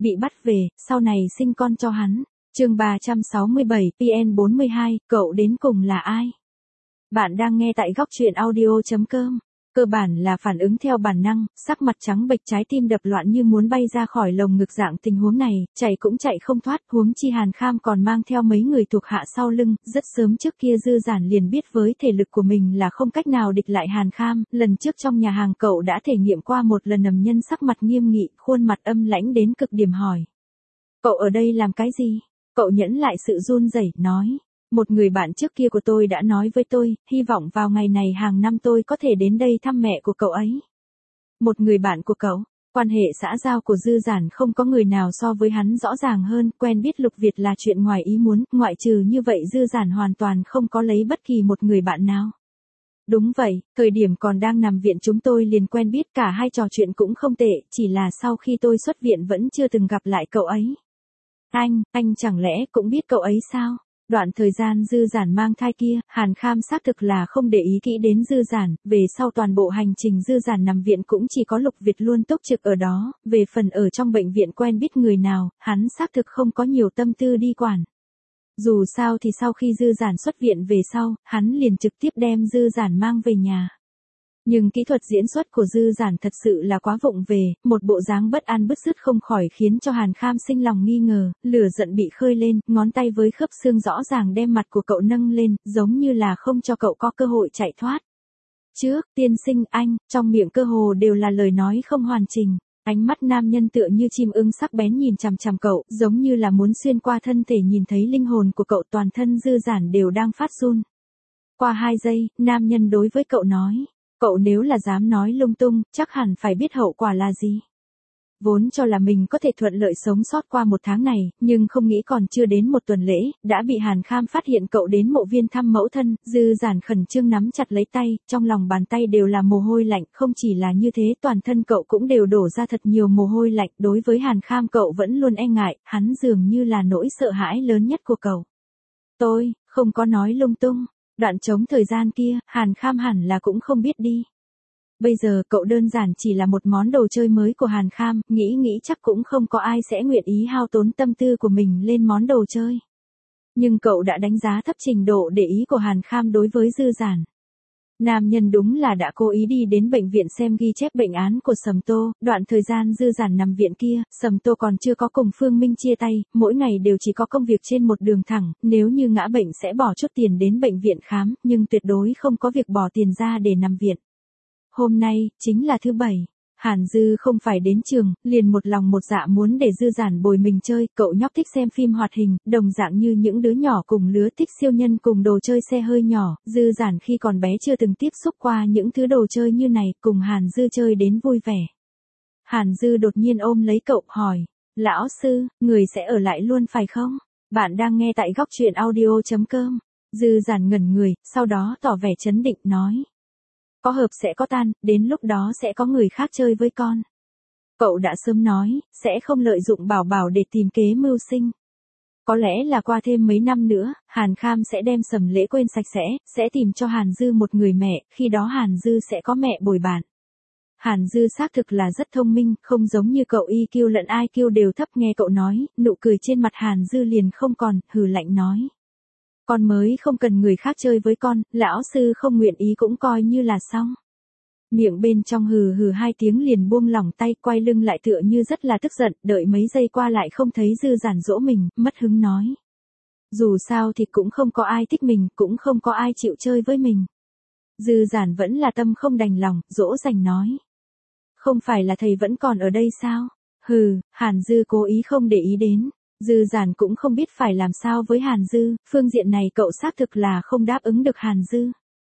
bị bắt về, sau này sinh con cho hắn. Chương 367, PN42, cậu đến cùng là ai? Bạn đang nghe tại góc truyện audio.com. Cơ bản là phản ứng theo bản năng, sắc mặt trắng bệch, trái tim đập loạn như muốn bay ra khỏi lồng ngực. Dạng tình huống này, chạy cũng chạy không thoát, huống chi Hàn Kham còn mang theo mấy người thuộc hạ sau lưng. Rất sớm trước kia Dư Giản liền biết với thể lực của mình là không cách nào địch lại Hàn Kham. Lần trước trong nhà hàng cậu đã thể nghiệm qua một lần. Nầm Nhân sắc mặt nghiêm nghị, khuôn mặt âm lãnh đến cực điểm hỏi: cậu ở đây làm cái gì? Cậu nhẫn lại sự run rẩy, nói: một người bạn trước kia của tôi đã nói với tôi, hy vọng vào ngày này hàng năm tôi có thể đến đây thăm mẹ của cậu ấy. Một người bạn của cậu? Quan hệ xã giao của Dư Giản không có người nào so với hắn rõ ràng hơn, quen biết Lục Việt là chuyện ngoài ý muốn, ngoại trừ như vậy Dư Giản hoàn toàn không có lấy bất kỳ một người bạn nào. Đúng vậy, thời điểm còn đang nằm viện chúng tôi liền quen biết, cả hai trò chuyện cũng không tệ, chỉ là sau khi tôi xuất viện vẫn chưa từng gặp lại cậu ấy. Anh chẳng lẽ cũng biết cậu ấy sao? Đoạn thời gian Dư Giản mang thai kia, Hàn Kham xác thực là không để ý kỹ đến Dư Giản, về sau toàn bộ hành trình Dư Giản nằm viện cũng chỉ có Lục Việt luôn túc trực ở đó, về phần ở trong bệnh viện quen biết người nào, hắn xác thực không có nhiều tâm tư đi quản. Dù sao thì sau khi Dư Giản xuất viện về sau, hắn liền trực tiếp đem Dư Giản mang về nhà. Nhưng kỹ thuật diễn xuất của Dư Giản thật sự là quá vụng về, một bộ dáng bất an bứt rứt không khỏi khiến cho Hàn Kham sinh lòng nghi ngờ, lửa giận bị khơi lên, ngón tay với khớp xương rõ ràng đem mặt của cậu nâng lên, giống như là không cho cậu có cơ hội chạy thoát. Trước, tiên sinh anh, trong miệng cơ hồ đều là lời nói không hoàn chỉnh. Ánh mắt nam nhân tựa như chim ưng sắc bén nhìn chằm chằm cậu, giống như là muốn xuyên qua thân thể nhìn thấy linh hồn của cậu. Toàn thân Dư Giản đều đang phát run. Qua 2 giây, nam nhân đối với cậu nói: cậu nếu là dám nói lung tung, chắc hẳn phải biết hậu quả là gì. Vốn cho là mình có thể thuận lợi sống sót qua 1 tháng này, nhưng không nghĩ còn chưa đến 1 tuần lễ, đã bị Hàn Kham phát hiện cậu đến mộ viên thăm mẫu thân. Dư Giản khẩn trương nắm chặt lấy tay, trong lòng bàn tay đều là mồ hôi lạnh, không chỉ là như thế, toàn thân cậu cũng đều đổ ra thật nhiều mồ hôi lạnh. Đối với Hàn Kham cậu vẫn luôn e ngại, hắn dường như là nỗi sợ hãi lớn nhất của cậu. Tôi không có nói lung tung. Đoạn trống thời gian kia, Hàn Kham hẳn là cũng không biết đi. Bây giờ cậu đơn giản chỉ là một món đồ chơi mới của Hàn Kham, nghĩ chắc cũng không có ai sẽ nguyện ý hao tốn tâm tư của mình lên món đồ chơi. Nhưng cậu đã đánh giá thấp trình độ để ý của Hàn Kham đối với Dư Giản. Nam nhân đúng là đã cố ý đi đến bệnh viện xem ghi chép bệnh án của Sầm Tô. Đoạn thời gian Dư Giản nằm viện kia, Sầm Tô còn chưa có cùng Phương Minh chia tay, mỗi ngày đều chỉ có công việc trên một đường thẳng, nếu như ngã bệnh sẽ bỏ chút tiền đến bệnh viện khám, nhưng tuyệt đối không có việc bỏ tiền ra để nằm viện. Hôm nay, chính là thứ Bảy. Hàn Dư không phải đến trường, liền một lòng một dạ muốn để Dư Giản bồi mình chơi. Cậu nhóc thích xem phim hoạt hình, đồng dạng như những đứa nhỏ cùng lứa thích siêu nhân cùng đồ chơi xe hơi nhỏ. Dư Giản khi còn bé chưa từng tiếp xúc qua những thứ đồ chơi như này, cùng Hàn Dư chơi đến vui vẻ. Hàn Dư đột nhiên ôm lấy cậu, hỏi: lão sư, người sẽ ở lại luôn phải không? Bạn đang nghe tại góc truyện audio.com. Dư Giản ngẩn người, sau đó tỏ vẻ trấn định, nói: có hợp sẽ có tan, đến lúc đó sẽ có người khác chơi với con. Cậu đã sớm nói, sẽ không lợi dụng Bảo Bảo để tìm kế mưu sinh. Có lẽ là qua thêm mấy năm nữa, Hàn Kham sẽ đem Sầm Lễ quên sạch sẽ tìm cho Hàn Dư một người mẹ, khi đó Hàn Dư sẽ có mẹ bồi bạn. Hàn Dư xác thực là rất thông minh, không giống như cậu EQ lẫn IQ đều thấp. Nghe cậu nói, nụ cười trên mặt Hàn Dư liền không còn, hừ lạnh nói: con mới không cần người khác chơi với con, lão sư không nguyện ý cũng coi như là xong. Miệng bên trong hừ hừ 2 tiếng liền buông lỏng tay, quay lưng lại tựa như rất là tức giận, đợi mấy giây qua lại không thấy Dư Giản dỗ mình, mất hứng nói: dù sao thì cũng không có ai thích mình, cũng không có ai chịu chơi với mình. Dư Giản vẫn là tâm không đành lòng, dỗ dành nói: không phải là thầy vẫn còn ở đây sao? Hừ. Hàn Dư cố ý không để ý đến. Dư Giản cũng không biết phải làm sao với Hàn Dư, phương diện này cậu xác thực là không đáp ứng được Hàn Dư.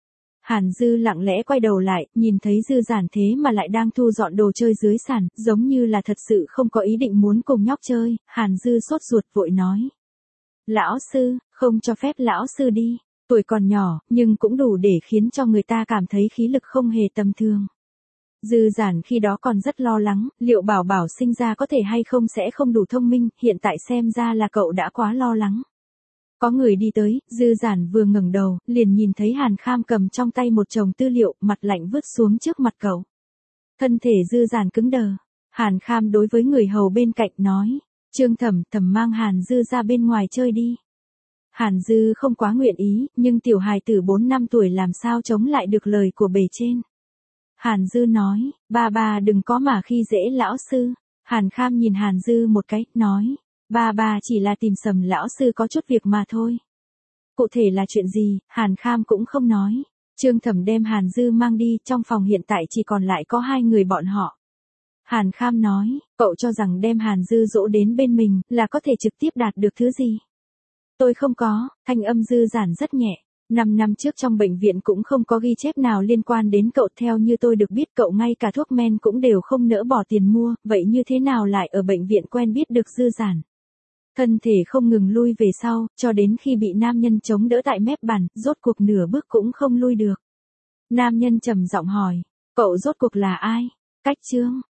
Hàn Dư lặng lẽ quay đầu lại, nhìn thấy Dư Giản thế mà lại đang thu dọn đồ chơi dưới sàn, giống như là thật sự không có ý định muốn cùng nhóc chơi. Hàn Dư sốt ruột vội nói: lão sư, không cho phép lão sư đi, tuổi còn nhỏ, nhưng cũng đủ để khiến cho người ta cảm thấy khí lực không hề tầm thường. Dư Giản khi đó còn rất lo lắng, liệu Bảo Bảo sinh ra có thể hay không sẽ không đủ thông minh, hiện tại xem ra là cậu đã quá lo lắng. Có người đi tới, Dư Giản vừa ngẩng đầu, liền nhìn thấy Hàn Kham cầm trong tay một chồng tư liệu, mặt lạnh vứt xuống trước mặt cậu. Thân thể Dư Giản cứng đờ. Hàn Kham đối với người hầu bên cạnh nói: Trương Thẩm Thẩm mang Hàn Dư ra bên ngoài chơi đi. Hàn Dư không quá nguyện ý, nhưng tiểu hài tử 4 năm tuổi làm sao chống lại được lời của bề trên. Hàn Dư nói, ba đừng có mà khi dễ lão sư. Hàn Kham nhìn Hàn Dư một cái, nói, ba chỉ là tìm Sầm lão sư có chút việc mà thôi. Cụ thể là chuyện gì, Hàn Kham cũng không nói. Trương Thẩm đem Hàn Dư mang đi, trong phòng hiện tại chỉ còn lại có 2 người bọn họ. Hàn Kham nói, cậu cho rằng đem Hàn Dư dỗ đến bên mình là có thể trực tiếp đạt được thứ gì? Tôi không có, thanh âm Dư Giản rất nhẹ. 5 năm trước trong bệnh viện cũng không có ghi chép nào liên quan đến cậu, theo như tôi được biết cậu ngay cả thuốc men cũng đều không nỡ bỏ tiền mua, vậy như thế nào lại ở bệnh viện quen biết được Dư Giản? Thân thể không ngừng lui về sau, cho đến khi bị nam nhân chống đỡ tại mép bàn, rốt cuộc nửa bước cũng không lui được. Nam nhân trầm giọng hỏi, cậu rốt cuộc là ai? Cách Trương,